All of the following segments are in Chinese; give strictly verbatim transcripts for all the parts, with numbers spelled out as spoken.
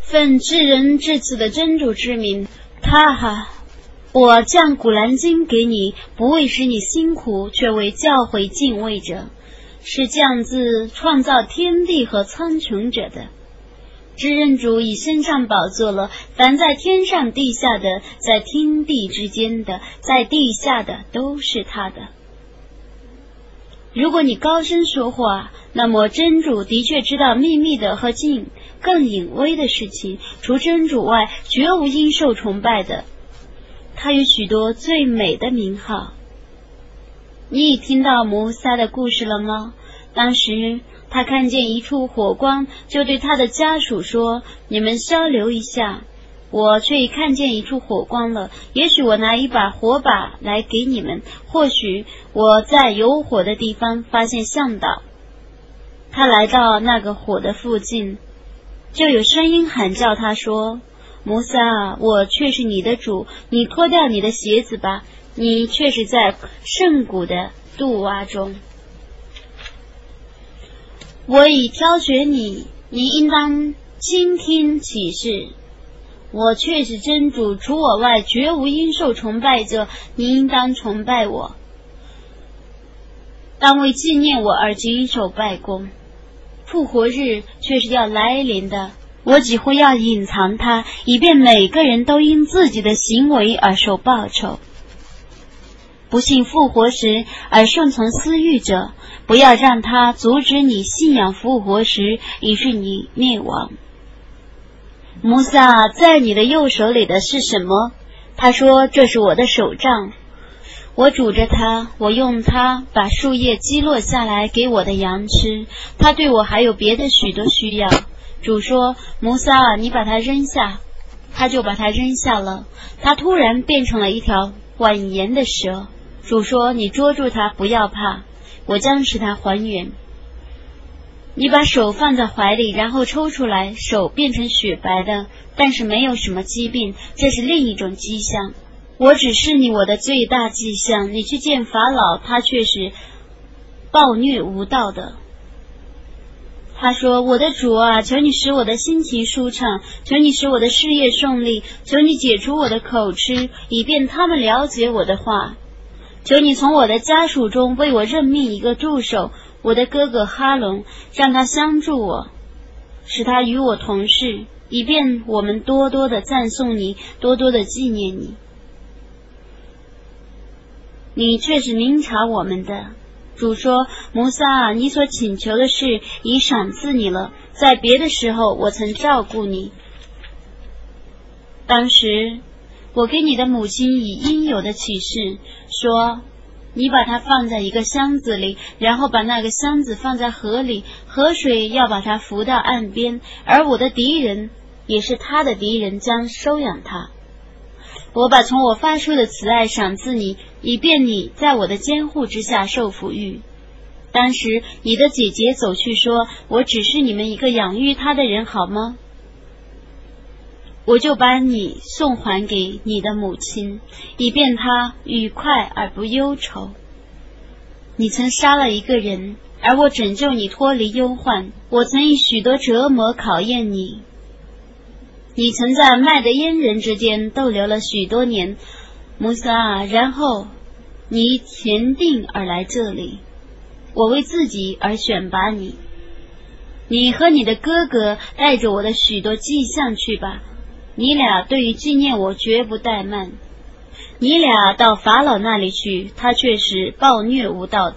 奉至人至此的真主之名，哈哈，我降古兰经给你，不为使你辛苦，却为教诲敬畏者，是降自创造天地和苍穹者的。至人主已升上宝座了，凡在天上地下的，在天地之间的，在地下的，都是他的。如果你高声说话，那么真主的确知道秘密的和近更隐微的事情，除真主外，绝无应受崇拜的。他有许多最美的名号。你已听到摩萨的故事了吗？当时他看见一处火光，就对他的家属说：你们稍留一下，我却已看见一处火光了，也许我拿一把火把来给你们，或许我在有火的地方发现向导。他来到那个火的附近，就有声音喊叫他说：摩萨，我却是你的主，你脱掉你的鞋子吧，你却是在圣谷的杜洼中。我已挑选你，你应当倾听启示。我却是真主，除我外绝无应受崇拜者，你应当崇拜我，当为纪念我而举手拜功。复活日却是要来临的，我只会要隐藏它，以便每个人都因自己的行为而受报酬。不信复活时而顺从私欲者，不要让他阻止你信仰复活时，以致你灭亡。摩萨，在你的右手里的是什么？他说：这是我的手杖，我拄着它，我用它把树叶击落下来给我的羊吃。他对我还有别的许多需要。主说：摩萨，你把它扔下。他就把它扔下了，它突然变成了一条蜿蜒的蛇。主说：你捉住它，不要怕，我将使它还原。你把手放在怀里，然后抽出来，手变成雪白的，但是没有什么疾病，这是另一种迹象。我只是你我的最大迹象。你去见法老，他却是暴虐无道的。他说：我的主啊，求你使我的心情舒畅，求你使我的事业顺利，求你解除我的口吃，以便他们了解我的话。求你从我的家属中为我任命一个助手，我的哥哥哈伦，让他相助我，使他与我同事，以便我们多多的赞颂你，多多的纪念你。你却是明察我们的。主说：摩萨，你所请求的事已赏赐你了，在别的时候我曾照顾你。当时我给你的母亲以应有的启示，说：你把它放在一个箱子里，然后把那个箱子放在河里，河水要把它浮到岸边，而我的敌人也是他的敌人将收养他。我把从我发出的慈爱赏赐你，以便你在我的监护之下受抚育。当时你的姐姐走去说：我只是你们一个养育她的人，好吗？我就把你送还给你的母亲，以便她愉快而不忧愁。你曾杀了一个人，而我拯救你脱离忧患。我曾以许多折磨考验你。你曾在麦德烟人之间逗留了许多年，摩萨，然后你前定而来这里，我为自己而选拔你。你和你的哥哥带着我的许多迹象去吧，你俩对于纪念我绝不怠慢。你俩到法老那里去，他却是暴虐无道的。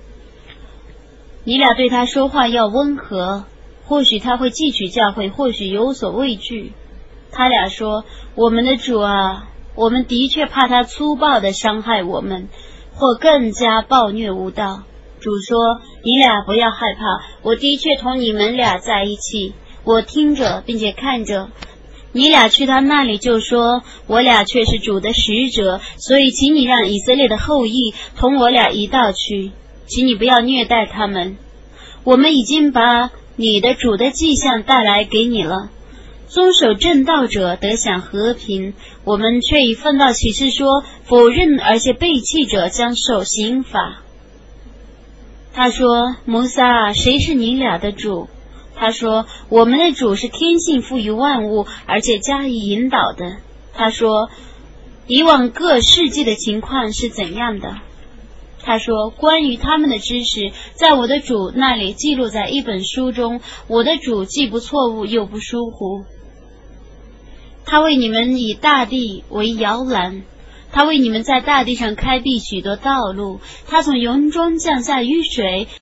你俩对他说话要温和，或许他会汲取教诲，或许有所畏惧。他俩说：我们的主啊，我们的确怕他粗暴地伤害我们，或更加暴虐无道。主说：你俩不要害怕，我的确同你们俩在一起，我听着并且看着。你俩去他那里就说：我俩却是主的使者，所以请你让以色列的后裔同我俩一道去，请你不要虐待他们。我们已经把你的主的迹象带来给你了。遵守正道者得享和平，我们却以奉道启示说，否认而且背弃者将受刑罚。他说：摩萨，谁是你俩的主？ 他说，我们的主是天性赋予万物，而且加以引导的。他说，以往各世纪的情况是怎样的？他说，关于他们的知识，在我的主那里记录在一本书中，我的主既不错误又不疏忽。他为你们以大地为摇篮，他为你们在大地上开辟许多道路，他从云中降下雨水，